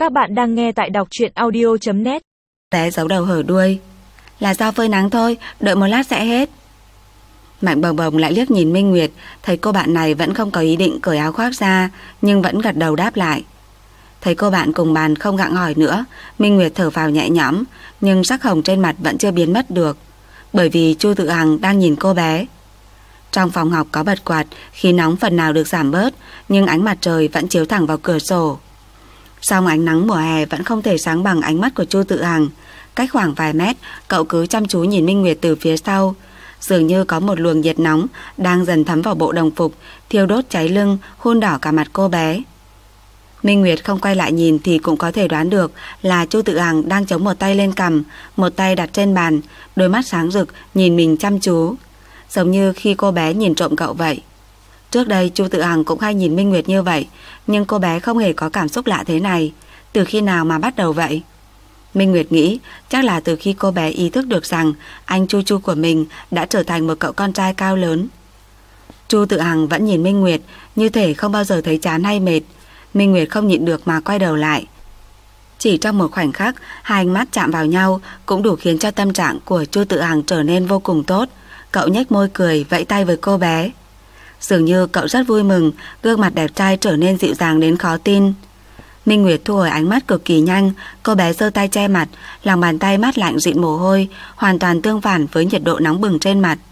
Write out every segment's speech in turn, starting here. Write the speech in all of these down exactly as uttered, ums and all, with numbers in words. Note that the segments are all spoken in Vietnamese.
Các bạn đang nghe tại đọc truyện audio chấm net. Té giấu đầu hở đuôi. Là do phơi nắng thôi, đợi một lát sẽ hết. Mạnh Bồng Bồng lại liếc nhìn Minh Nguyệt, thấy cô bạn này vẫn không có ý định cởi áo khoác ra, nhưng vẫn gật đầu đáp lại. Thấy cô bạn cùng bàn không gặng hỏi nữa, Minh Nguyệt thở phào nhẹ nhõm, nhưng sắc hồng trên mặt vẫn chưa biến mất được, bởi vì Chu Tự Hằng đang nhìn cô bé. Trong phòng học có bật quạt, khí nóng phần nào được giảm bớt, nhưng ánh mặt trời vẫn chiếu thẳng vào cửa sổ. Song ánh nắng mùa hè vẫn không thể sáng bằng ánh mắt của Chu Tự Hằng. Cách khoảng vài mét, cậu cứ chăm chú nhìn Minh Nguyệt từ phía sau. Dường như có một luồng nhiệt nóng đang dần thấm vào bộ đồng phục, thiêu đốt cháy lưng, hun đỏ cả mặt cô bé. Minh Nguyệt không quay lại nhìn thì cũng có thể đoán được là Chu Tự Hằng đang chống một tay lên cằm, một tay đặt trên bàn, đôi mắt sáng rực nhìn mình chăm chú, giống như khi cô bé nhìn trộm cậu vậy. Trước đây Chu Tự Hằng cũng hay nhìn Minh Nguyệt như vậy, nhưng cô bé không hề có cảm xúc lạ thế này. Từ khi nào mà bắt đầu vậy? Minh Nguyệt nghĩ chắc là từ khi cô bé ý thức được rằng anh Chu Chu của mình đã trở thành một cậu con trai cao lớn. Chu Tự Hằng vẫn nhìn Minh Nguyệt như thể không bao giờ thấy chán hay mệt. Minh Nguyệt không nhịn được mà quay đầu lại. Chỉ trong một khoảnh khắc, hai ánh mắt chạm vào nhau cũng đủ khiến cho tâm trạng của Chu Tự Hằng trở nên vô cùng tốt. Cậu nhếch môi cười, vẫy tay với cô bé. Dường như cậu rất vui mừng, gương mặt đẹp trai trở nên dịu dàng đến khó tin. Minh Nguyệt thu hồi ánh mắt cực kỳ nhanh, cô bé giơ tay che mặt, lòng bàn tay mát lạnh dịn mồ hôi, hoàn toàn tương phản với nhiệt độ nóng bừng trên mặt.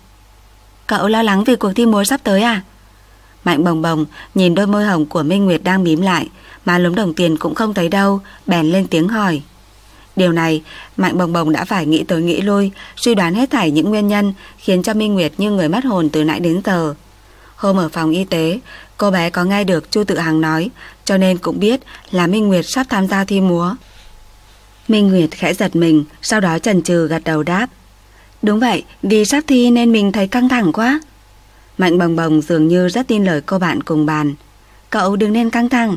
Cậu lo lắng vì cuộc thi múa sắp tới à? Mạnh Bồng Bồng nhìn đôi môi hồng của Minh Nguyệt đang mím lại, mà lúm đồng tiền cũng không thấy đâu, bèn lên tiếng hỏi. Điều này, Mạnh Bồng Bồng đã phải nghĩ tới nghĩ lui, suy đoán hết thảy những nguyên nhân khiến cho Minh Nguyệt như người mất hồn từ nãy đến giờ. Hôm ở phòng y tế, cô bé có nghe được Chu Tự Hằng nói, cho nên cũng biết là Minh Nguyệt sắp tham gia thi múa. Minh Nguyệt khẽ giật mình, sau đó chần chừ gật đầu đáp. Đúng vậy, vì sắp thi nên mình thấy căng thẳng quá. Mạnh Bồng Bồng dường như rất tin lời cô bạn cùng bàn. Cậu đừng nên căng thẳng.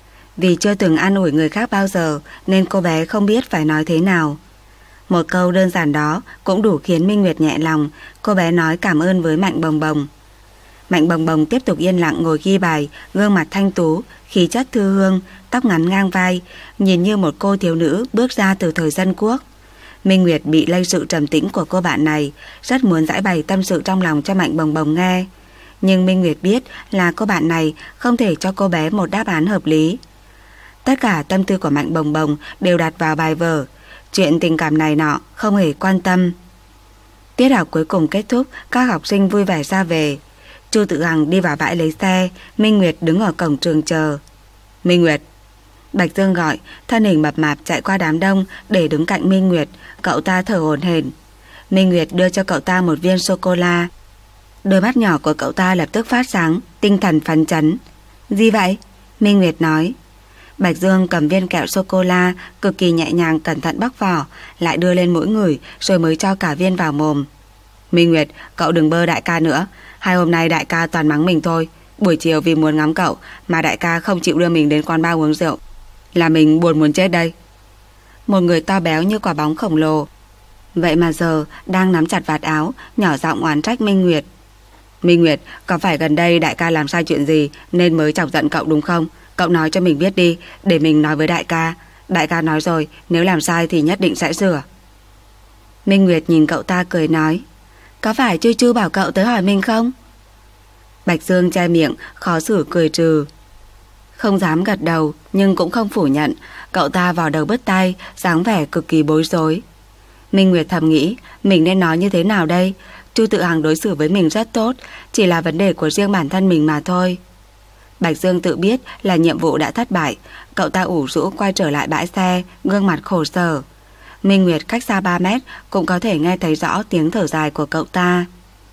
Vì chưa từng an ủi người khác bao giờ nên cô bé không biết phải nói thế nào. Một câu đơn giản đó cũng đủ khiến Minh Nguyệt nhẹ lòng. Cô bé nói cảm ơn với Mạnh Bồng Bồng. Mạnh Bồng Bồng tiếp tục yên lặng ngồi ghi bài, gương mặt thanh tú, khí chất thư hương, tóc ngắn ngang vai, nhìn như một cô thiếu nữ bước ra từ thời dân quốc. Minh Nguyệt bị lây sự trầm tĩnh của cô bạn này, rất muốn giải bày tâm sự trong lòng cho Mạnh Bồng Bồng nghe. Nhưng Minh Nguyệt biết là cô bạn này không thể cho cô bé một đáp án hợp lý. Tất cả tâm tư của Mạnh Bồng Bồng đều đặt vào bài vở, chuyện tình cảm này nọ không hề quan tâm. Tiết học cuối cùng kết thúc, các học sinh vui vẻ ra về. Chu Tự Hằng đi vào bãi lấy xe, Minh Nguyệt đứng ở cổng trường chờ. Minh Nguyệt! Bạch Dương gọi, thân hình mập mạp chạy qua đám đông để đứng cạnh Minh Nguyệt, cậu ta thở hổn hển. Minh Nguyệt đưa cho cậu ta một viên sô-cô-la. Đôi mắt nhỏ của cậu ta lập tức phát sáng, tinh thần phấn chấn. Gì vậy? Minh Nguyệt nói. Bạch Dương cầm viên kẹo sô-cô-la, cực kỳ nhẹ nhàng cẩn thận bóc vỏ, lại đưa lên mỗi người rồi mới cho cả viên vào mồm. Minh Nguyệt, cậu đừng bơ đại ca nữa. Hai hôm nay đại ca toàn mắng mình thôi. Buổi chiều vì muốn ngắm cậu mà đại ca không chịu đưa mình đến quán bar uống rượu, là mình buồn muốn chết đây. Một người to béo như quả bóng khổng lồ, vậy mà giờ đang nắm chặt vạt áo, nhỏ giọng oán trách Minh Nguyệt. Minh Nguyệt, có phải gần đây đại ca làm sai chuyện gì nên mới chọc giận cậu đúng không? Cậu nói cho mình biết đi, để mình nói với đại ca. Đại ca nói rồi, nếu làm sai thì nhất định sẽ sửa. Minh Nguyệt nhìn cậu ta cười nói. Có phải Chu Chu bảo cậu tới hỏi mình không? Bạch Dương che miệng, khó xử cười trừ. Không dám gật đầu, nhưng cũng không phủ nhận. Cậu ta vào đầu bứt tai, dáng vẻ cực kỳ bối rối. Minh Nguyệt thầm nghĩ, mình nên nói như thế nào đây? Chu Tự Hằng đối xử với mình rất tốt, chỉ là vấn đề của riêng bản thân mình mà thôi. Bạch Dương tự biết là nhiệm vụ đã thất bại. Cậu ta ủ rũ quay trở lại bãi xe, gương mặt khổ sở. Minh Nguyệt cách xa ba mét cũng có thể nghe thấy rõ tiếng thở dài của cậu ta.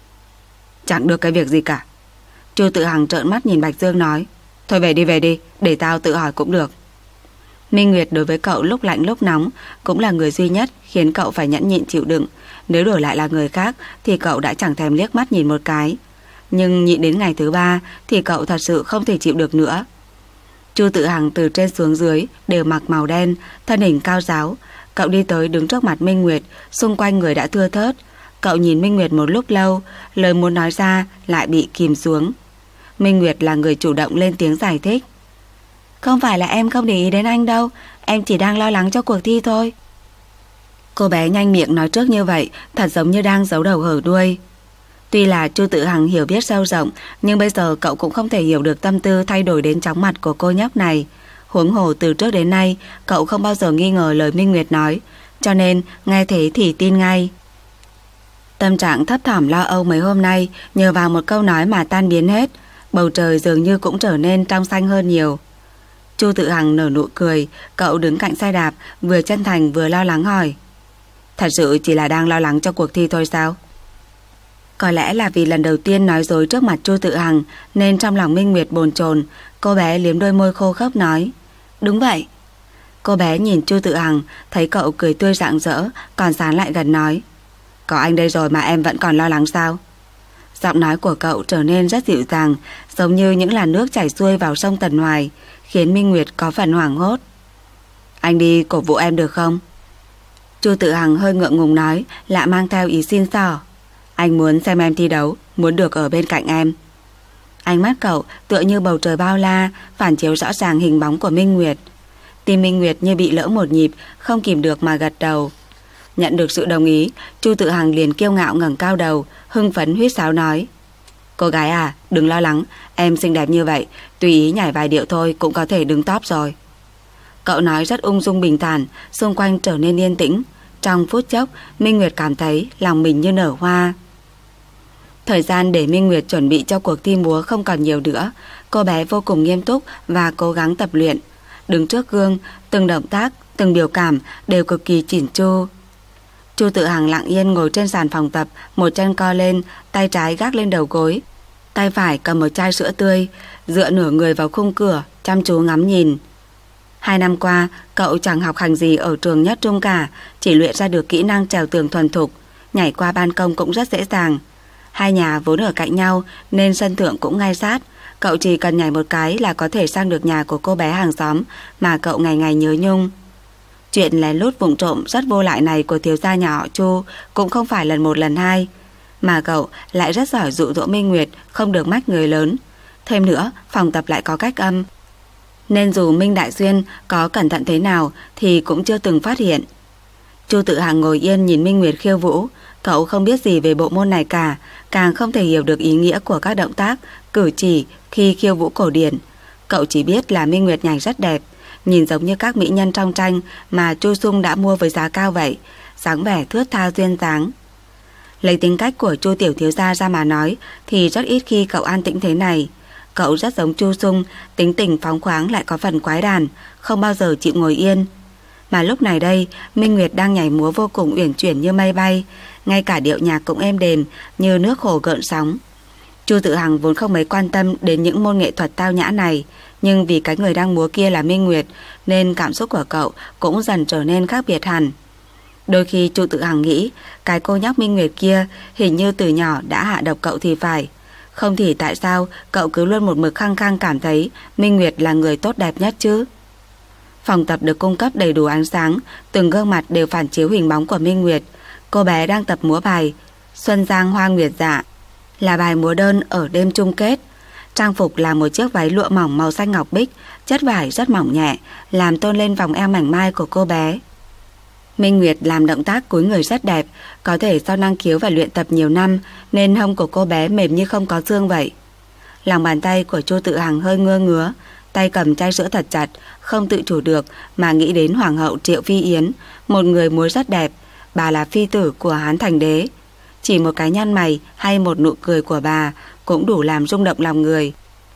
Chẳng được cái việc gì cả. Chu Tự Hằng trợn mắt nhìn Bạch Dương nói. Thôi về đi về đi, để tao tự hỏi cũng được. Minh Nguyệt đối với cậu lúc lạnh lúc nóng cũng là người duy nhất khiến cậu phải nhẫn nhịn chịu đựng. Nếu đổi lại là người khác thì cậu đã chẳng thèm liếc mắt nhìn một cái. Nhưng nhịn đến ngày thứ ba thì cậu thật sự không thể chịu được nữa. Chu Tự Hằng từ trên xuống dưới đều mặc màu đen, thân hình cao ráo. Cậu đi tới đứng trước mặt Minh Nguyệt, xung quanh người đã thưa thớt. Cậu nhìn Minh Nguyệt một lúc lâu, lời muốn nói ra lại bị kìm xuống. Minh Nguyệt là người chủ động lên tiếng giải thích. Không phải là em không để ý đến anh đâu, em chỉ đang lo lắng cho cuộc thi thôi. Cô bé nhanh miệng nói trước như vậy, thật giống như đang giấu đầu hở đuôi. Tuy là Chu Tự Hằng hiểu biết sâu rộng, nhưng bây giờ cậu cũng không thể hiểu được tâm tư thay đổi đến chóng mặt của cô nhóc này. Huống hồ từ trước đến nay, cậu không bao giờ nghi ngờ lời Minh Nguyệt nói, cho nên nghe thế thì tin ngay. Tâm trạng thấp thỏm lo âu mấy hôm nay nhờ vào một câu nói mà tan biến hết. Bầu trời dường như cũng trở nên trong xanh hơn nhiều. Chu Tự Hằng nở nụ cười, cậu đứng cạnh xe đạp, vừa chân thành vừa lo lắng hỏi: Thật sự chỉ là đang lo lắng cho cuộc thi thôi sao? Có lẽ là vì lần đầu tiên nói dối trước mặt Chu Tự Hằng nên trong lòng Minh Nguyệt bồn chồn, cô bé liếm đôi môi khô khốc nói: Đúng vậy. Cô bé nhìn Chu Tự Hằng, thấy cậu cười tươi rạng rỡ, còn dán lại gần nói: Có anh đây rồi mà em vẫn còn lo lắng sao? Giọng nói của cậu trở nên rất dịu dàng, giống như những làn nước chảy xuôi vào sông Tần Hoài, khiến Minh Nguyệt có phần hoảng hốt. Anh đi cổ vũ em được không? Chu Tự Hằng hơi ngượng ngùng nói, lại mang theo ý xin xỏ. Anh muốn xem em thi đấu, muốn được ở bên cạnh em. Ánh mắt cậu tựa như bầu trời bao la, phản chiếu rõ ràng hình bóng của Minh Nguyệt. Tim Minh Nguyệt như bị lỡ một nhịp, không kìm được mà gật đầu. Nhận được sự đồng ý, Chu Tự Hằng liền kiêu ngạo ngẩng cao đầu, hưng phấn huýt sáo nói: Cô gái à, đừng lo lắng, em xinh đẹp như vậy, tùy ý nhảy vài điệu thôi cũng có thể đứng top rồi. Cậu nói rất ung dung bình thản, xung quanh trở nên yên tĩnh. Trong phút chốc, Minh Nguyệt cảm thấy lòng mình như nở hoa. Thời gian để Minh Nguyệt chuẩn bị cho cuộc thi múa không còn nhiều nữa. Cô bé vô cùng nghiêm túc và cố gắng tập luyện. Đứng trước gương, từng động tác, từng biểu cảm đều cực kỳ chỉn chu. Chu Tự Hằng lặng yên ngồi trên sàn phòng tập, một chân co lên, tay trái gác lên đầu gối, tay phải cầm một chai sữa tươi, dựa nửa người vào khung cửa, chăm chú ngắm nhìn. Hai năm qua, cậu chẳng học hành gì ở trường nhất trung cả, chỉ luyện ra được kỹ năng trèo tường thuần thục, nhảy qua ban công cũng rất dễ dàng. Hai nhà vốn ở cạnh nhau nên sân thượng cũng ngay sát, cậu chỉ cần nhảy một cái là có thể sang được nhà của cô bé hàng xóm mà cậu ngày ngày nhớ nhung. Chuyện lén lút vụng trộm rất vô lại này của thiếu gia nhà họ Chu cũng không phải lần một lần hai, mà cậu lại rất giỏi dụ dỗ Minh Nguyệt không được mách người lớn. Thêm nữa, phòng tập lại có cách âm, nên dù Minh Đại Xuyên có cẩn thận thế nào thì cũng chưa từng phát hiện. Chu Tự Hằng ngồi yên nhìn Minh Nguyệt khiêu vũ. Cậu không biết gì về bộ môn này cả, càng không thể hiểu được ý nghĩa của các động tác, cử chỉ khi khiêu vũ cổ điển. Cậu chỉ biết là Minh Nguyệt nhảy rất đẹp, nhìn giống như các mỹ nhân trong tranh mà Chu Sung đã mua với giá cao vậy, dáng vẻ thướt tha duyên dáng. Lấy tính cách của Chu tiểu thiếu gia ra mà nói thì rất ít khi cậu an tĩnh thế này. Cậu rất giống Chu Sung, tính tình phóng khoáng lại có phần quái đản, không bao giờ chịu ngồi yên. Mà lúc này đây, Minh Nguyệt đang nhảy múa vô cùng uyển chuyển như mây bay, ngay cả điệu nhạc cũng êm đềm như nước hồ gợn sóng. Chu Tự Hằng vốn không mấy quan tâm đến những môn nghệ thuật tao nhã này, nhưng vì cái người đang múa kia là Minh Nguyệt nên cảm xúc của cậu cũng dần trở nên khác biệt hẳn. Đôi khi Chu Tự Hằng nghĩ cái cô nhóc Minh Nguyệt kia hình như từ nhỏ đã hạ độc cậu thì phải. Không thì tại sao cậu cứ luôn một mực khăng khăng cảm thấy Minh Nguyệt là người tốt đẹp nhất chứ? Phòng tập được cung cấp đầy đủ ánh sáng, từng gương mặt đều phản chiếu hình bóng của Minh Nguyệt. Cô bé đang tập múa bài Xuân Giang Hoa Nguyệt Dạ, là bài múa đơn ở đêm chung kết. Trang phục là một chiếc váy lụa mỏng màu xanh ngọc bích, chất vải rất mỏng nhẹ, làm tôn lên vòng eo mảnh mai của cô bé. Minh Nguyệt làm động tác cúi người rất đẹp, có thể do năng khiếu và luyện tập nhiều năm nên hông của cô bé mềm như không có xương vậy. Lòng bàn tay của Chu Tự Hằng hơi ngơ ngứa, tay cầm chai sữa thật chặt, không tự chủ được mà nghĩ đến Hoàng hậu Triệu Phi Yến, một người múa rất đẹp. Bà là phi tử của Hán Thành Đế. Chỉ một cái nhăn mày hay một nụ cười của bà cũng đủ làm rung động lòng người.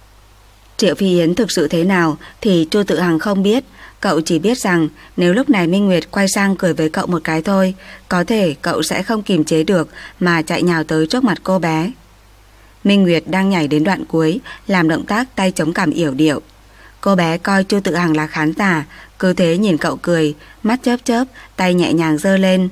Triệu Phi Yến thực sự thế nào thì Chu Tự Hằng không biết. Cậu chỉ biết rằng nếu lúc này Minh Nguyệt quay sang cười với cậu một cái thôi, có thể cậu sẽ không kìm chế được mà chạy nhào tới trước mặt cô bé. Minh Nguyệt đang nhảy đến đoạn cuối, làm động tác tay chống cằm yểu điệu. Cô bé coi Chu Tự Hằng là khán giả, cứ thế nhìn cậu cười, mắt chớp chớp, tay nhẹ nhàng giơ lên.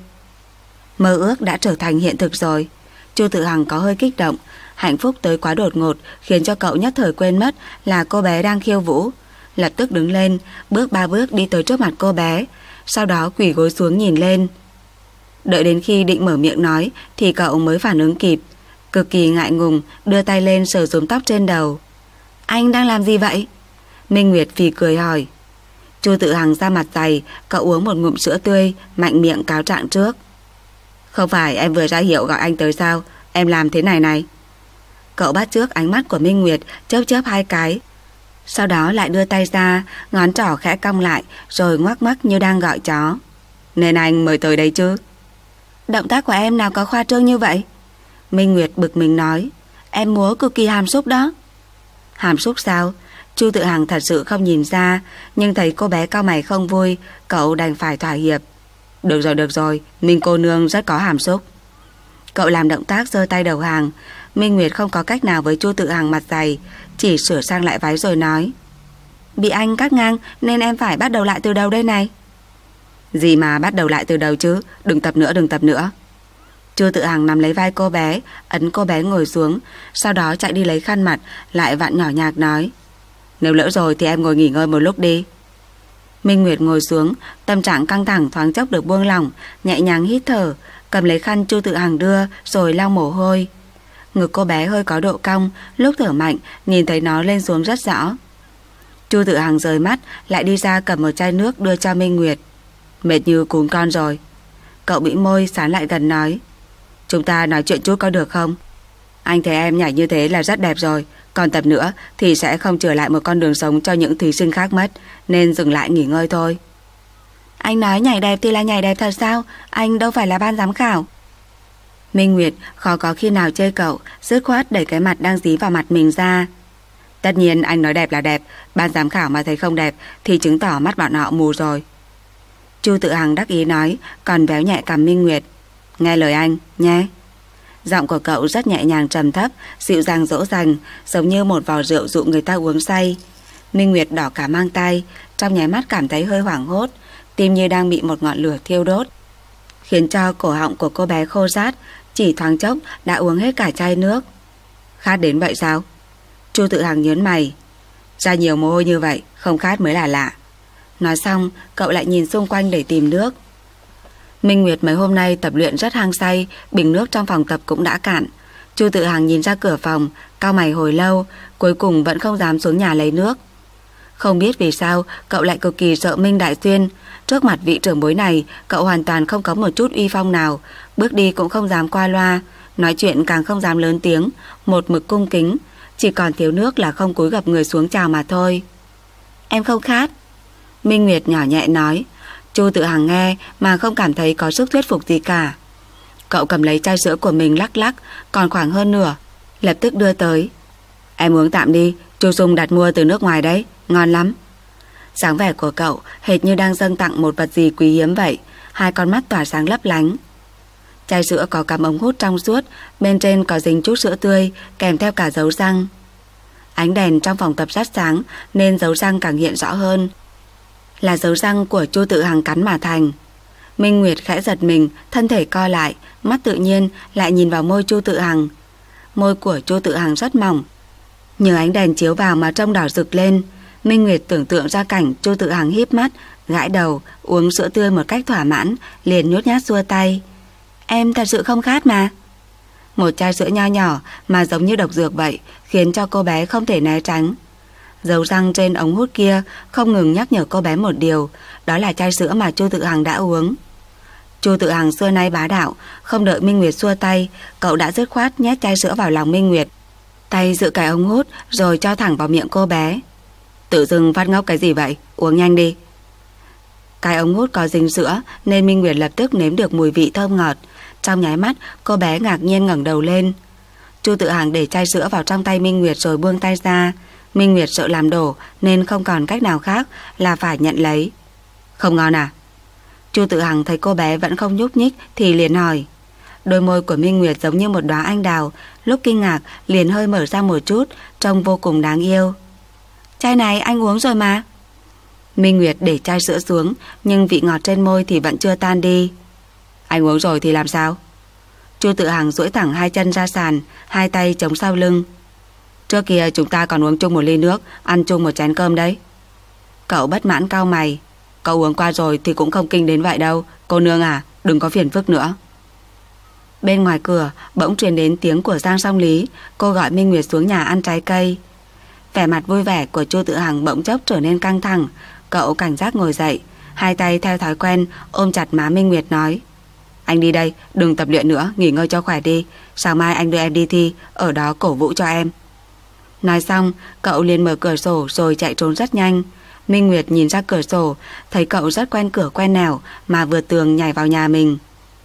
Mơ ước đã trở thành hiện thực rồi. Chu Tự Hằng có hơi kích động, hạnh phúc tới quá đột ngột khiến cho cậu nhất thời quên mất là cô bé đang khiêu vũ. Lập tức đứng lên, bước ba bước đi tới trước mặt cô bé, sau đó quỳ gối xuống nhìn lên. Đợi đến khi định mở miệng nói thì cậu mới phản ứng kịp, cực kỳ ngại ngùng đưa tay lên sờ rúm tóc trên đầu. Anh đang làm gì vậy? Minh Nguyệt phì cười hỏi. Chu Tự Hằng ra mặt dày, cậu uống một ngụm sữa tươi, mạnh miệng cáo trạng trước. Không phải em vừa ra hiệu gọi anh tới sao? Em làm thế này này. Cậu bắt chước ánh mắt của Minh Nguyệt, chớp chớp hai cái. Sau đó lại đưa tay ra, ngón trỏ khẽ cong lại, rồi ngoắc ngoắc như đang gọi chó. Nên anh mời tới đây chứ? Động tác của em nào có khoa trương như vậy? Minh Nguyệt bực mình nói. Em múa cực kỳ hàm xúc đó. Hàm xúc sao? Chu Tự Hằng thật sự không nhìn ra, nhưng thấy cô bé cau mày không vui, cậu đành phải thỏa hiệp. Được rồi, được rồi, Minh cô nương rất có hàm xúc. Cậu làm động tác giơ tay đầu hàng. Minh Nguyệt không có cách nào với Chu Tự Hằng mặt dày, chỉ sửa sang lại váy rồi nói. Bị anh cắt ngang nên em phải bắt đầu lại từ đầu đây này. Gì mà bắt đầu lại từ đầu chứ? Đừng tập nữa, đừng tập nữa. Chu Tự Hằng nắm lấy vai cô bé, ấn cô bé ngồi xuống, sau đó chạy đi lấy khăn mặt, lại vặn nhỏ nhạc nói. Nếu lỡ rồi thì em ngồi nghỉ ngơi một lúc đi. Minh Nguyệt ngồi xuống, tâm trạng căng thẳng thoáng chốc được buông lỏng, nhẹ nhàng hít thở, cầm lấy khăn Chu Tự Hằng đưa rồi lau mồ hôi. Ngực cô bé hơi có độ cong, lúc thở mạnh nhìn thấy nó lên xuống rất rõ. Chu Tự Hằng rời mắt, lại đi ra cầm một chai nước đưa cho Minh Nguyệt. Mệt như cún con rồi. Cậu bĩu môi sán lại gần nói. Chúng ta nói chuyện chút có được không? Anh thấy em nhảy như thế là rất đẹp rồi, còn tập nữa thì sẽ không trở lại một con đường sống cho những thí sinh khác mất, nên dừng lại nghỉ ngơi thôi. Anh nói nhảy đẹp thì là nhảy đẹp thật sao? Anh đâu phải là ban giám khảo. Minh Nguyệt khó có khi nào chê cậu, dứt khoát đẩy cái mặt đang dí vào mặt mình ra. Tất nhiên anh nói đẹp là đẹp, ban giám khảo mà thấy không đẹp thì chứng tỏ mắt bọn họ mù rồi. Chu Tự Hằng đắc ý nói, còn véo nhẹ cằm Minh Nguyệt. Nghe lời anh, nhé. Giọng của cậu rất nhẹ nhàng trầm thấp, dịu dàng dỗ dành, giống như một vò rượu dụ người ta uống say. Minh Nguyệt đỏ cả mang tay, trong nháy mắt cảm thấy hơi hoảng hốt, tim như đang bị một ngọn lửa thiêu đốt, khiến cho cổ họng của cô bé khô rát, chỉ thoáng chốc đã uống hết cả chai nước. Khát đến vậy sao? Chu Tự Hằng nhớn mày. Ra nhiều mồ hôi như vậy, không khát mới là lạ. Nói xong, cậu lại nhìn xung quanh để tìm nước. Minh Nguyệt mấy hôm nay tập luyện rất hăng say, bình nước trong phòng tập cũng đã cạn. Chu Tự Hằng nhìn ra cửa phòng, cau mày hồi lâu, cuối cùng vẫn không dám xuống nhà lấy nước. Không biết vì sao, cậu lại cực kỳ sợ Minh Đại Xuyên. Trước mặt vị trưởng bối này, cậu hoàn toàn không có một chút uy phong nào, bước đi cũng không dám qua loa, nói chuyện càng không dám lớn tiếng, một mực cung kính, chỉ còn thiếu nước là không cúi gập người xuống chào mà thôi. Em không khát. Minh Nguyệt nhỏ nhẹ nói. Chu Tự Hằng nghe mà không cảm thấy có sức thuyết phục gì cả. Cậu cầm lấy chai sữa của mình lắc lắc, còn khoảng hơn nửa, lập tức đưa tới. Em uống tạm đi, Chu Dung đặt mua từ nước ngoài đấy, ngon lắm. Dáng vẻ của cậu hệt như đang dâng tặng một vật gì quý hiếm vậy, hai con mắt tỏa sáng lấp lánh. Chai sữa có cắm ống hút trong suốt, bên trên có dính chút sữa tươi, kèm theo cả dấu răng. Ánh đèn trong phòng tập rất sáng nên dấu răng càng hiện rõ hơn. Là dấu răng của Chu Tự Hằng cắn mà thành. Minh Nguyệt khẽ giật mình, thân thể co lại, mắt tự nhiên lại nhìn vào môi Chu Tự Hằng. Môi của Chu Tự Hằng rất mỏng, nhờ ánh đèn chiếu vào mà trông đỏ rực lên. Minh Nguyệt tưởng tượng ra cảnh Chu Tự Hằng híp mắt, gãi đầu, uống sữa tươi một cách thỏa mãn, liền nhút nhát xua tay. Em thật sự không khát mà. Một chai sữa nho nhỏ mà giống như độc dược vậy, khiến cho cô bé không thể né tránh. Dấu răng trên ống hút kia không ngừng nhắc nhở cô bé một điều, đó là chai sữa mà Chu Tự Hằng đã uống. Chu Tự Hằng xưa nay bá đạo, không đợi Minh Nguyệt xua tay, cậu đã dứt khoát nhét chai sữa vào lòng Minh Nguyệt, tay giữ cái ống hút rồi cho thẳng vào miệng cô bé. Tự dưng phát ngốc cái gì vậy, uống nhanh đi. Cái ống hút có dính sữa nên Minh Nguyệt lập tức nếm được mùi vị thơm ngọt. Trong nháy mắt cô bé ngạc nhiên ngẩng đầu lên. Chu Tự Hằng để chai sữa vào trong tay Minh Nguyệt rồi buông tay ra. Minh Nguyệt sợ làm đổ nên không còn cách nào khác là phải nhận lấy. Không ngon à? Chu Tự Hằng thấy cô bé vẫn không nhúc nhích thì liền hỏi. Đôi môi của Minh Nguyệt giống như một đóa anh đào, lúc kinh ngạc liền hơi mở ra một chút, trông vô cùng đáng yêu. Chai này anh uống rồi mà. Minh Nguyệt để chai sữa xuống, nhưng vị ngọt trên môi thì vẫn chưa tan đi. Anh uống rồi thì làm sao? Chu Tự Hằng duỗi thẳng hai chân ra sàn, hai tay chống sau lưng. Trước kia chúng ta còn uống chung một ly nước, ăn chung một chén cơm đấy. Cậu bất mãn cau mày. Cậu uống qua rồi thì cũng không kinh đến vậy đâu. Cô nương à, đừng có phiền phức nữa. Bên ngoài cửa bỗng truyền đến tiếng của Giang Song Lý. Cô gọi Minh Nguyệt xuống nhà ăn trái cây. Vẻ mặt vui vẻ của Chu Tự Hằng bỗng chốc trở nên căng thẳng. Cậu cảnh giác ngồi dậy, hai tay theo thói quen ôm chặt má Minh Nguyệt nói: Anh đi đây, đừng tập luyện nữa, nghỉ ngơi cho khỏe đi. Sáng mai anh đưa em đi thi, ở đó cổ vũ cho em. Nói xong, cậu liền mở cửa sổ rồi chạy trốn rất nhanh. Minh Nguyệt nhìn ra cửa sổ, thấy cậu rất quen cửa quen nẻo mà vượt tường nhảy vào nhà mình.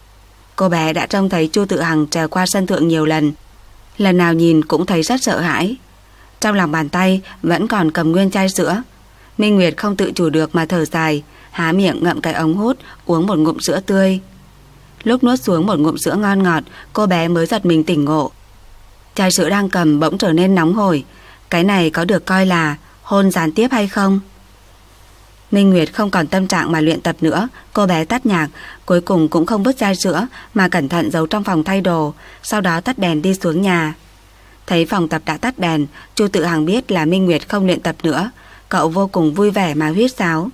Cô bé đã trông thấy Chu Tự Hằng trèo qua sân thượng nhiều lần, lần nào nhìn cũng thấy rất sợ hãi. Trong lòng bàn tay vẫn còn cầm nguyên chai sữa. Minh Nguyệt không tự chủ được mà thở dài, há miệng ngậm cái ống hút, uống một ngụm sữa tươi. Lúc nuốt xuống một ngụm sữa ngon ngọt, cô bé mới giật mình tỉnh ngộ. Chai sữa đang cầm bỗng trở nên nóng hổi. Cái này có được coi là hôn gián tiếp hay không? Minh Nguyệt không còn tâm trạng mà luyện tập nữa. Cô bé tắt nhạc, cuối cùng cũng không vứt chai sữa mà cẩn thận giấu trong phòng thay đồ, sau đó tắt đèn đi xuống nhà. Thấy phòng tập đã tắt đèn, Chu Tự Hằng biết là Minh Nguyệt không luyện tập nữa. Cậu vô cùng vui vẻ mà huýt sáo.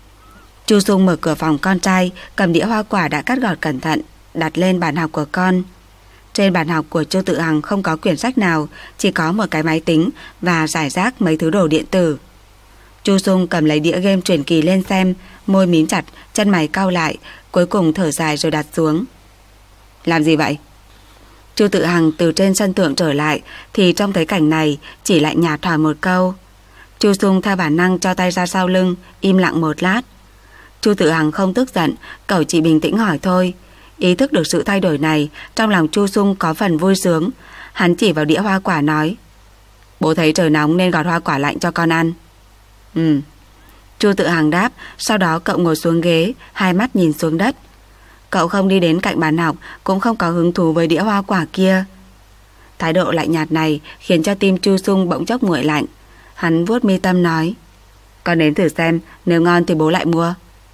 Chu Dung mở cửa phòng con trai, cầm đĩa hoa quả đã cắt gọt cẩn thận, đặt lên bàn học của con. Trên bàn học của Chu Tự Hằng không có quyển sách nào, chỉ có một cái máy tính và rải rác mấy thứ đồ điện tử. Chu Dung cầm lấy đĩa game truyền kỳ lên xem, môi mím chặt, chân mày cau lại, cuối cùng thở dài rồi đặt xuống. Làm gì vậy? Chu Tự Hằng từ trên sân thượng trở lại thì trông thấy cảnh này, chỉ lạnh nhạt hỏi một câu. Chu Dung theo bản năng cho tay ra sau lưng, im lặng một lát. Chu Tự Hằng không tức giận, cậu chỉ bình tĩnh hỏi thôi. Ý thức được sự thay đổi này, trong lòng Chu Dung có phần vui sướng. Hắn chỉ vào đĩa hoa quả nói: Bố thấy trời nóng nên gọt hoa quả lạnh cho con ăn. Ừ. Chu Tự Hằng đáp, sau đó cậu ngồi xuống ghế, hai mắt nhìn xuống đất. Cậu không đi đến cạnh bàn học, cũng không có hứng thú với đĩa hoa quả kia. Thái độ lạnh nhạt này khiến cho tim Chu Dung bỗng chốc nguội lạnh. Hắn vuốt mi tâm nói: Con đến thử xem, nếu ngon thì bố lại mua.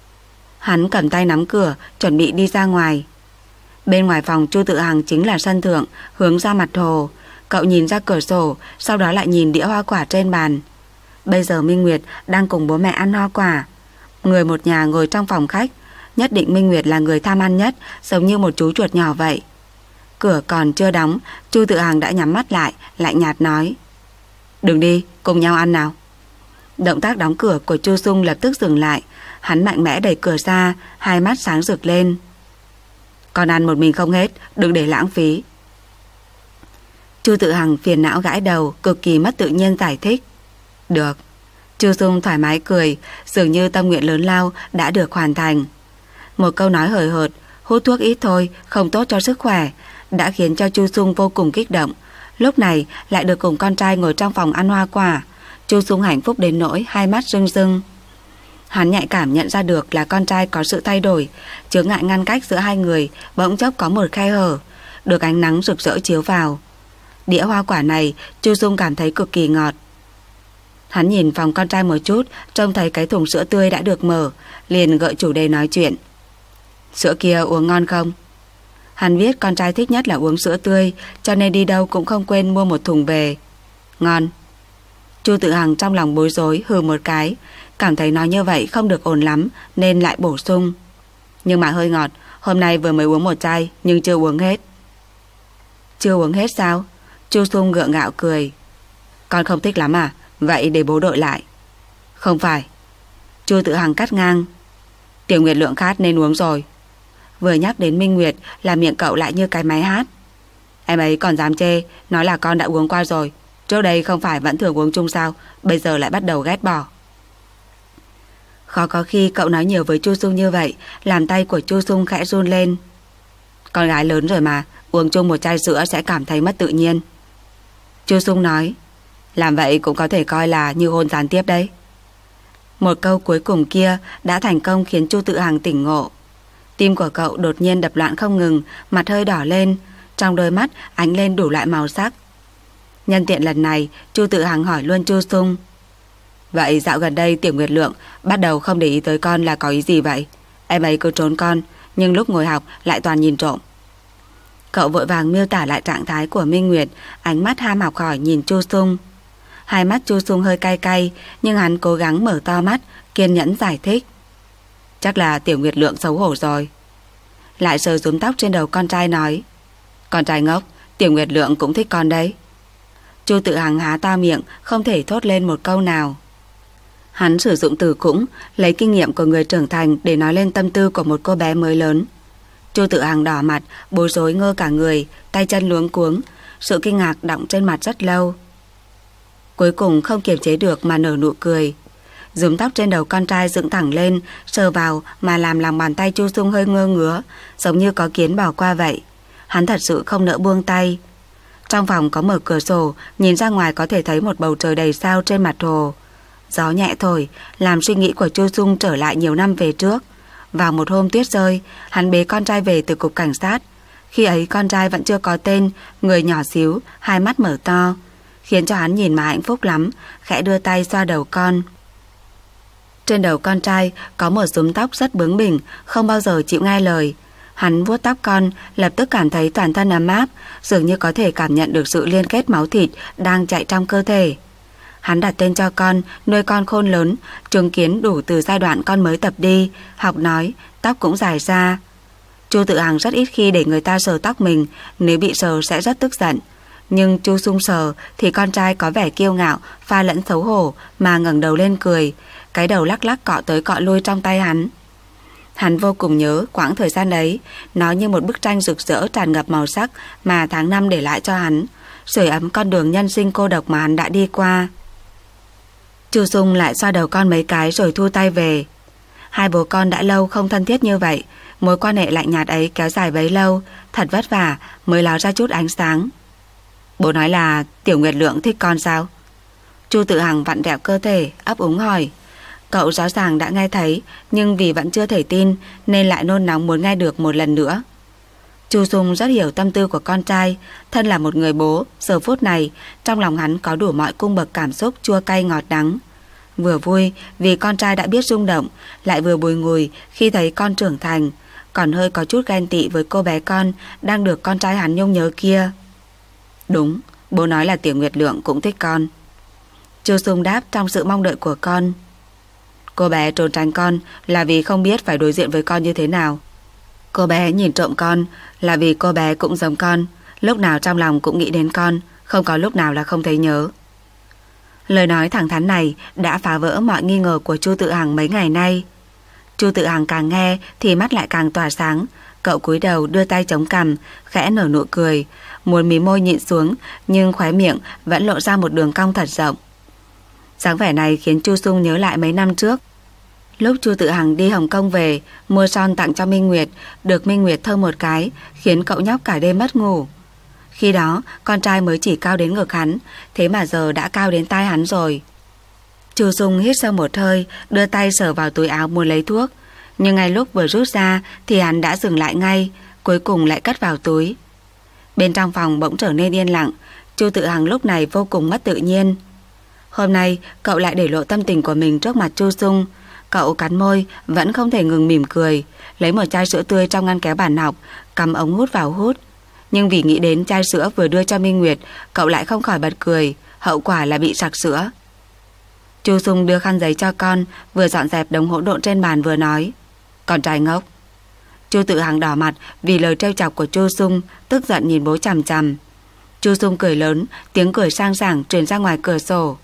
Hắn cầm tay nắm cửa, chuẩn bị đi ra ngoài. Bên ngoài phòng Chu Tự Hằng chính là sân thượng, hướng ra mặt hồ. Cậu nhìn ra cửa sổ, sau đó lại nhìn đĩa hoa quả trên bàn. Bây giờ Minh Nguyệt đang cùng bố mẹ ăn hoa quả. Người một nhà ngồi trong phòng khách. Nhất định Minh Nguyệt là người tham ăn nhất, giống như một chú chuột nhỏ vậy. Cửa còn chưa đóng, Chu Tự Hằng đã nhắm mắt lại, lạnh nhạt nói: Đừng đi, cùng nhau ăn nào. Động tác đóng cửa của Chu Dung lập tức dừng lại. Hắn mạnh mẽ đẩy cửa ra, hai mắt sáng rực lên. Con ăn một mình không hết, đừng để lãng phí. Chu Tự Hằng phiền não gãi đầu, cực kỳ mất tự nhiên giải thích: Được. Chu Dung thoải mái cười, dường như tâm nguyện lớn lao đã được hoàn thành. Một câu nói hời hợt, hút thuốc ít thôi, không tốt cho sức khỏe, đã khiến cho Chu Dung vô cùng kích động. Lúc này lại được cùng con trai ngồi trong phòng ăn hoa quả, Chu Dung hạnh phúc đến nỗi hai mắt rưng rưng. Hắn nhạy cảm nhận ra được là con trai có sự thay đổi, chướng ngại ngăn cách giữa hai người bỗng chốc có một khe hở, được ánh nắng rực rỡ chiếu vào. Đĩa hoa quả này Chu Dung cảm thấy cực kỳ ngọt. Hắn nhìn phòng con trai một chút, trông thấy cái thùng sữa tươi đã được mở, liền gợi chủ đề nói chuyện: Sữa kia uống ngon không? Hắn biết con trai thích nhất là uống sữa tươi, cho nên đi đâu cũng không quên mua một thùng về. Ngon. Chu Tự Hằng trong lòng bối rối, hừ một cái, cảm thấy nói như vậy không được ổn lắm, nên lại bổ sung: Nhưng mà hơi ngọt, hôm nay vừa mới uống một chai, nhưng chưa uống hết. Chưa uống hết sao? Chu Dung gượng gạo cười. Con không thích lắm à? Vậy để bố đội lại. Không phải. Chu Tự Hằng cắt ngang. Tiểu Nguyệt Lượng khát nên uống rồi. Vừa nhắc đến Minh Nguyệt là miệng cậu lại như cái máy hát. Em ấy còn dám chê, nói là con đã uống qua rồi. Trước đây không phải vẫn thường uống chung sao, bây giờ lại bắt đầu ghét bỏ. Khó có khi cậu nói nhiều với Chu Dung như vậy, làm tay của Chu Dung khẽ run lên. Con gái lớn rồi mà, uống chung một chai sữa sẽ cảm thấy mất tự nhiên. Chu Dung nói: Làm vậy cũng có thể coi là như hôn gián tiếp đấy. Một câu cuối cùng kia đã thành công khiến Chu Tự Hằng tỉnh ngộ. Tim của cậu đột nhiên đập loạn không ngừng, mặt hơi đỏ lên, trong đôi mắt ánh lên đủ loại màu sắc. Nhân tiện lần này, Chu Tự Hằng hỏi luôn Chu Dung: Vậy dạo gần đây Tiểu Nguyệt Lượng bắt đầu không để ý tới con là có ý gì vậy? Em ấy cứ trốn con, nhưng lúc ngồi học lại toàn nhìn trộm. Cậu vội vàng miêu tả lại trạng thái của Minh Nguyệt, ánh mắt ham học hỏi nhìn Chu Dung. Hai mắt Chu Dung hơi cay cay, nhưng hắn cố gắng mở to mắt, kiên nhẫn giải thích: Chắc là Tiểu Nguyệt Lượng xấu hổ rồi. Lại sờ rúm tóc trên đầu con trai nói: Con trai ngốc, Tiểu Nguyệt Lượng cũng thích con đấy. Chu Tự Hằng há to miệng, không thể thốt lên một câu nào. Hắn sử dụng từ cũng, lấy kinh nghiệm của người trưởng thành để nói lên tâm tư của một cô bé mới lớn. Chu Tự Hằng đỏ mặt, bối rối ngơ cả người, tay chân luống cuống, sự kinh ngạc đọng trên mặt rất lâu. Cuối cùng không kiềm chế được mà nở nụ cười. Rúm tóc trên đầu con trai dựng thẳng lên, sờ vào mà làm lòng bàn tay Chu Dung hơi ngơ ngứa, giống như có kiến bỏ qua vậy. Hắn thật sự không nỡ buông tay. Trong phòng có mở cửa sổ, nhìn ra ngoài có thể thấy một bầu trời đầy sao trên mặt hồ. Gió nhẹ thổi, làm suy nghĩ của Chu Dung trở lại nhiều năm về trước. Vào một hôm tuyết rơi, hắn bế con trai về từ cục cảnh sát. Khi ấy con trai vẫn chưa có tên, người nhỏ xíu, hai mắt mở to, khiến cho hắn nhìn mà hạnh phúc lắm, khẽ đưa tay xoa đầu con. Trên đầu con trai có một rúm tóc rất bướng bỉnh, không bao giờ chịu nghe lời. Hắn vuốt tóc con, lập tức cảm thấy toàn thân ấm áp, dường như có thể cảm nhận được sự liên kết máu thịt đang chạy trong cơ thể. Hắn đặt tên cho con, nuôi con khôn lớn, chứng kiến đủ từ giai đoạn con mới tập đi, học nói, tóc cũng dài ra. Chu Tự Hằng rất ít khi để người ta sờ tóc mình, nếu bị sờ sẽ rất tức giận. Nhưng Chu Dung sờ thì con trai có vẻ kiêu ngạo, pha lẫn xấu hổ mà ngẩng đầu lên cười, cái đầu lắc lắc cọ tới cọ lui trong tay hắn. Hắn vô cùng nhớ quãng thời gian đấy, nó như một bức tranh rực rỡ tràn ngập màu sắc mà tháng năm để lại cho hắn, sưởi ấm con đường nhân sinh cô độc mà hắn đã đi qua. Chu Dung lại xoa đầu con mấy cái rồi thu tay về. Hai bố con đã lâu không thân thiết như vậy, mối quan hệ lạnh nhạt ấy kéo dài bấy lâu, thật vất vả mới ló ra chút ánh sáng. Bố nói là Tiểu Nguyệt Lượng thích con sao? Chu Tự Hằng vặn vẹo cơ thể, ấp úng hỏi. Cậu rõ ràng đã nghe thấy, nhưng vì vẫn chưa thể tin nên lại nôn nóng muốn nghe được một lần nữa. Chu Dung rất hiểu tâm tư của con trai, thân là một người bố, giờ phút này trong lòng hắn có đủ mọi cung bậc cảm xúc chua cay ngọt đắng. Vừa vui vì con trai đã biết rung động, lại vừa bùi ngùi khi thấy con trưởng thành, còn hơi có chút ghen tị với cô bé con đang được con trai hắn nhung nhớ kia. Đúng, bố nói là Tiểu Nguyệt Lượng cũng thích con. Chu Dung đáp trong sự mong đợi của con. Cô bé trốn tránh con là vì không biết phải đối diện với con như thế nào. Cô bé nhìn trộm con là vì cô bé cũng giống con, lúc nào trong lòng cũng nghĩ đến con, không có lúc nào là không thấy nhớ. Lời nói thẳng thắn này đã phá vỡ mọi nghi ngờ của Chu Tự Hằng mấy ngày nay. Chu Tự Hằng càng nghe thì mắt lại càng tỏa sáng. Cậu cúi đầu đưa tay chống cằm, khẽ nở nụ cười, muốn mí môi nhịn xuống, nhưng khóe miệng vẫn lộ ra một đường cong thật rộng. Dáng vẻ này khiến Chu Dung nhớ lại mấy năm trước. Lúc Chu Tự Hằng đi Hồng Kông về, mua son tặng cho Minh Nguyệt, được Minh Nguyệt thơm một cái, khiến cậu nhóc cả đêm mất ngủ. Khi đó, con trai mới chỉ cao đến ngực hắn, thế mà giờ đã cao đến tai hắn rồi. Chu Dung hít sâu một hơi, đưa tay sờ vào túi áo muốn lấy thuốc, nhưng ngay lúc vừa rút ra thì hắn đã dừng lại ngay, cuối cùng lại cất vào túi. Bên trong phòng bỗng trở nên yên lặng. Chu Tự Hằng lúc này vô cùng mất tự nhiên. Hôm nay cậu lại để lộ tâm tình của mình trước mặt Chu Dung. Cậu cắn môi, vẫn không thể ngừng mỉm cười, lấy một chai sữa tươi trong ngăn kéo bàn học, cắm ống hút vào hút. Nhưng vì nghĩ đến chai sữa vừa đưa cho Minh Nguyệt, cậu lại không khỏi bật cười, hậu quả là bị sặc sữa. Chu Dung đưa khăn giấy cho con, vừa dọn dẹp đống hỗn độn trên bàn vừa nói. Con trai ngốc. Chu Tự Hằng đỏ mặt vì lời trêu chọc của Chu Dung, tức giận nhìn bố chằm chằm. Chu Dung cười lớn, tiếng cười sang sảng truyền ra ngoài cửa sổ.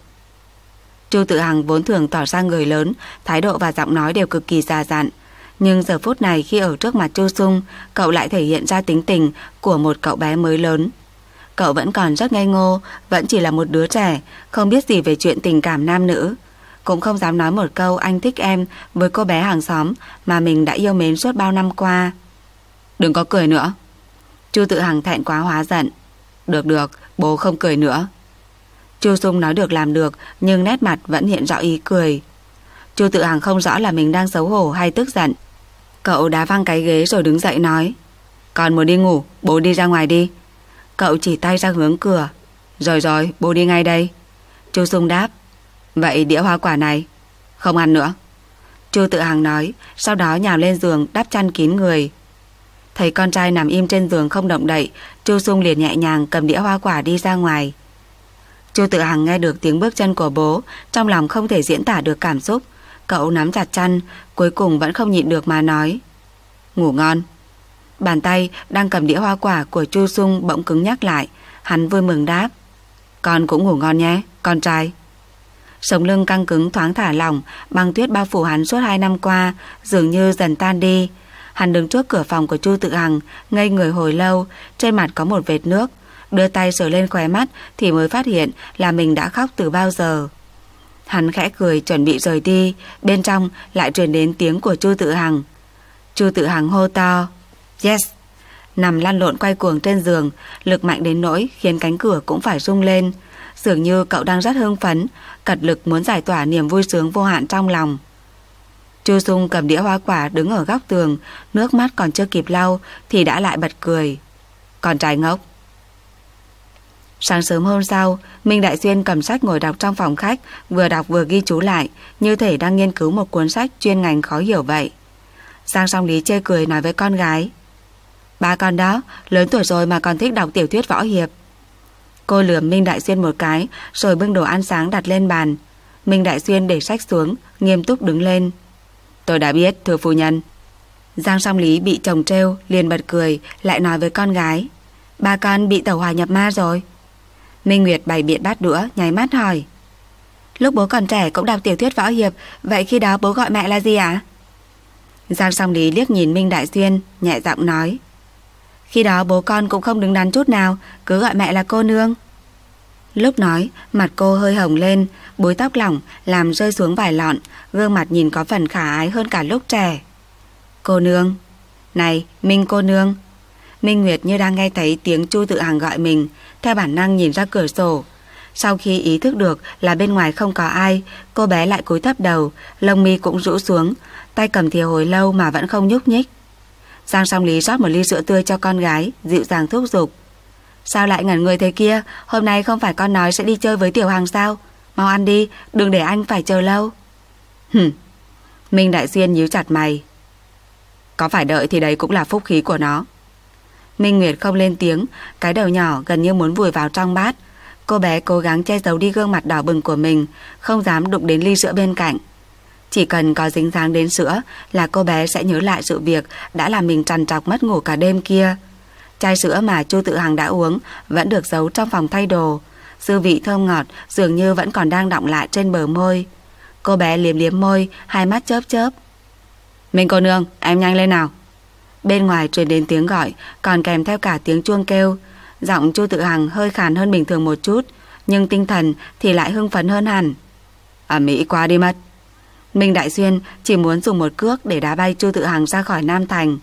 Chu Tự Hằng vốn thường tỏ ra người lớn, thái độ và giọng nói đều cực kỳ già dặn, nhưng giờ phút này khi ở trước mặt Chu Dung, cậu lại thể hiện ra tính tình của một cậu bé mới lớn. Cậu vẫn còn rất ngây ngô, vẫn chỉ là một đứa trẻ, không biết gì về chuyện tình cảm nam nữ, cũng không dám nói một câu anh thích em với cô bé hàng xóm mà mình đã yêu mến suốt bao năm qua. Đừng có cười nữa. Chu Tự Hằng thẹn quá hóa giận. Được được, bố không cười nữa. Chu Dung nói được làm được, nhưng nét mặt vẫn hiện rõ ý cười. Chu Tự Hằng không rõ là mình đang xấu hổ hay tức giận. Cậu đá văng cái ghế rồi đứng dậy nói. Con muốn đi ngủ, bố đi ra ngoài đi. Cậu chỉ tay ra hướng cửa. Rồi rồi, bố đi ngay đây. Chu Dung đáp. Vậy đĩa hoa quả này không ăn nữa. Chu Tự Hằng nói, sau đó nhào lên giường đắp chăn kín người. Thấy con trai nằm im trên giường không động đậy, Chu Dung liền nhẹ nhàng cầm đĩa hoa quả đi ra ngoài. Chu Tự Hằng nghe được tiếng bước chân của bố, trong lòng không thể diễn tả được cảm xúc. Cậu nắm chặt chăn, cuối cùng vẫn không nhịn được mà nói. Ngủ ngon. Bàn tay đang cầm đĩa hoa quả của Chu Dung bỗng cứng nhắc lại. Hắn vui mừng đáp. Con cũng ngủ ngon nhé, con trai. Sống lưng căng cứng thoáng thả lỏng, băng tuyết bao phủ hắn suốt hai năm qua dường như dần tan đi. Hắn đứng trước cửa phòng của Chu Tự Hằng, ngây người hồi lâu, trên mặt có một vệt nước, đưa tay sờ lên khóe mắt thì mới phát hiện là mình đã khóc từ bao giờ. Hắn khẽ cười chuẩn bị rời đi, bên trong lại truyền đến tiếng của Chu Tự Hằng. Chu Tự Hằng hô to "Yes!", nằm lăn lộn quay cuồng trên giường, lực mạnh đến nỗi khiến cánh cửa cũng phải rung lên. Dường như cậu đang rất hưng phấn, cật lực muốn giải tỏa niềm vui sướng vô hạn trong lòng. Chu Sung cầm đĩa hoa quả đứng ở góc tường, nước mắt còn chưa kịp lau thì đã lại bật cười. Con trai ngốc. Sáng sớm hôm sau, Minh Đại Xuyên cầm sách ngồi đọc trong phòng khách, vừa đọc vừa ghi chú lại, như thể đang nghiên cứu một cuốn sách chuyên ngành khó hiểu vậy. Giang Song Lý chê cười nói với con gái: "Ba con đó, lớn tuổi rồi mà còn thích đọc tiểu thuyết võ hiệp." Cô lườm Minh Đại Xuyên một cái, rồi bưng đồ ăn sáng đặt lên bàn. Minh Đại Xuyên để sách xuống, nghiêm túc đứng lên. "Tôi đã biết, thưa phu nhân." Giang Song Lý bị chồng trêu, liền bật cười, lại nói với con gái: "Ba con bị tẩu hỏa nhập ma rồi." Minh Nguyệt bày biện bát đũa, nháy mắt hỏi: "Lúc bố còn trẻ cũng đọc tiểu thuyết võ hiệp, vậy khi đó bố gọi mẹ là gì ạ?" Giang Song Lý liếc nhìn Minh Đại Xuyên, nhẹ giọng nói: "Khi đó bố con cũng không đứng đắn chút nào, cứ gọi mẹ là cô nương." Lúc nói, mặt cô hơi hồng lên, búi tóc lỏng làm rơi xuống vài lọn, gương mặt nhìn có phần khả ái hơn cả lúc trẻ. "Cô nương." "Này, Minh cô nương." Minh Nguyệt như đang nghe thấy tiếng Chu Tự Hằng gọi mình, theo bản năng nhìn ra cửa sổ. Sau khi ý thức được là bên ngoài không có ai, cô bé lại cúi thấp đầu, lông mi cũng rũ xuống, tay cầm thìa hồi lâu mà vẫn không nhúc nhích. Giang Song Lý rót một ly sữa tươi cho con gái, dịu dàng thúc giục: "Sao lại ngẩn người thế kia? Hôm nay không phải con nói sẽ đi chơi với Tiểu Hằng sao? Mau ăn đi, đừng để anh phải chờ lâu." "Hừm." Minh Đại Xuyên nhíu chặt mày. "Có phải đợi thì đấy cũng là phúc khí của nó." Minh Nguyệt không lên tiếng, cái đầu nhỏ gần như muốn vùi vào trong bát. Cô bé cố gắng che giấu đi gương mặt đỏ bừng của mình, không dám đụng đến ly sữa bên cạnh. Chỉ cần có dính dáng đến sữa là cô bé sẽ nhớ lại sự việc đã làm mình trằn trọc mất ngủ cả đêm kia. Chai sữa mà Chu Tự Hằng đã uống vẫn được giấu trong phòng thay đồ, dư vị thơm ngọt dường như vẫn còn đang đọng lại trên bờ môi. Cô bé liếm liếm môi, hai mắt chớp chớp. "Minh cô nương, em nhanh lên nào." Bên ngoài truyền đến tiếng gọi, còn kèm theo cả tiếng chuông kêu. Giọng Chu Tự Hằng hơi khàn hơn bình thường một chút, nhưng tinh thần thì lại hưng phấn hơn hẳn. "Ẩm mỹ quá đi mất." Minh Đại Xuyên chỉ muốn dùng một cước để đá bay Chu Tự Hằng ra khỏi Nam Thành.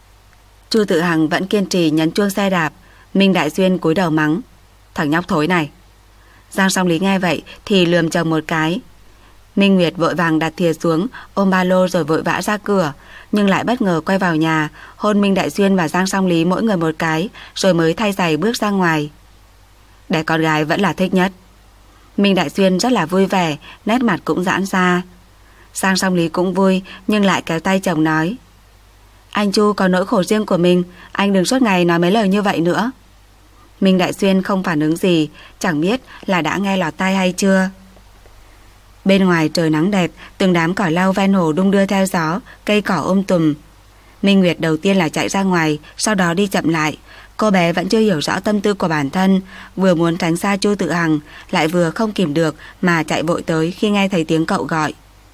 Chu Tự Hằng vẫn kiên trì nhấn chuông xe đạp. Minh Đại Xuyên cúi đầu mắng: "Thằng nhóc thối này." Giang Song Lý nghe vậy thì lườm chồng một cái. Minh Nguyệt vội vàng đặt thìa xuống, ôm ba lô rồi vội vã ra cửa, nhưng lại bất ngờ quay vào nhà, hôn Minh Đại Xuyên và Giang Song Lý mỗi người một cái, rồi mới thay giày bước ra ngoài. Đẻ con gái vẫn là thích nhất. Minh Đại Xuyên rất là vui vẻ, nét mặt cũng giãn ra. Giang Song Lý cũng vui, nhưng lại kéo tay chồng nói: "Anh Chu có nỗi khổ riêng của mình, anh đừng suốt ngày nói mấy lời như vậy nữa." Minh Đại Xuyên không phản ứng gì, chẳng biết là đã nghe lọt tai hay chưa. Bên ngoài trời nắng đẹp, từng đám cỏ lau ven hồ đung đưa theo gió, cây cỏ um tùm. Minh Nguyệt đầu tiên là chạy ra ngoài, sau đó đi chậm lại. Cô bé vẫn chưa hiểu rõ tâm tư của bản thân, vừa muốn tránh xa Chu Tự Hằng, lại vừa không kìm được mà chạy vội tới khi nghe thấy tiếng cậu gọi.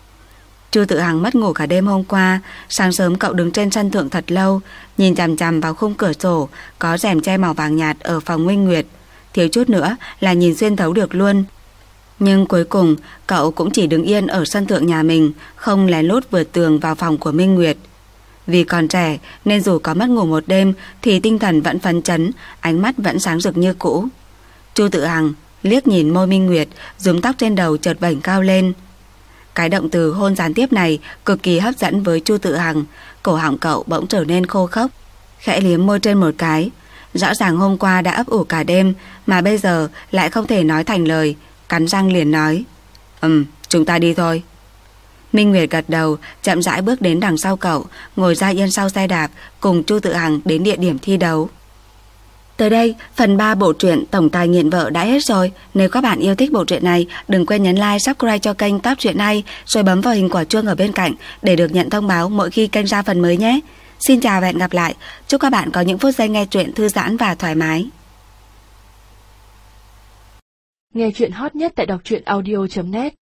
Chu Tự Hằng mất ngủ cả đêm hôm qua. Sáng sớm cậu đứng trên sân thượng thật lâu, nhìn chằm chằm vào khung cửa sổ có rèm che màu vàng nhạt ở phòng Minh Nguyệt, thiếu chút nữa là nhìn xuyên thấu được luôn. Nhưng cuối cùng cậu cũng chỉ đứng yên ở sân thượng nhà mình, không lén lút vượt tường vào phòng của Minh Nguyệt. Vì còn trẻ nên dù có mất ngủ một đêm thì tinh thần vẫn phấn chấn, ánh mắt vẫn sáng rực như cũ. Chu Tự Hằng liếc nhìn môi Minh Nguyệt, rúm tóc trên đầu chợt vểnh cao lên. Cái động từ hôn gián tiếp này cực kỳ hấp dẫn với Chu Tự Hằng. Cổ họng cậu bỗng trở nên khô khốc, khẽ liếm môi trên một cái. Rõ ràng hôm qua đã ấp ủ cả đêm, mà bây giờ lại không thể nói thành lời. Cắn răng liền nói: Ừm, chúng ta đi thôi. Minh Nguyệt gật đầu, chậm rãi bước đến đằng sau cậu, ngồi ra yên sau xe đạp, cùng Chu Tự Hằng đến địa điểm thi đấu. Tới đây, phần ba bộ truyện Tổng tài nghiện vợ đã hết rồi. Nếu các bạn yêu thích bộ truyện này, đừng quên nhấn like, subscribe cho kênh Top Truyện Hay, rồi bấm vào hình quả chuông ở bên cạnh để được nhận thông báo mỗi khi kênh ra phần mới nhé. Xin chào và hẹn gặp lại. Chúc các bạn có những phút giây nghe truyện thư giãn và thoải mái. Nghe truyện hot nhất tại đọc truyện audio chấm net.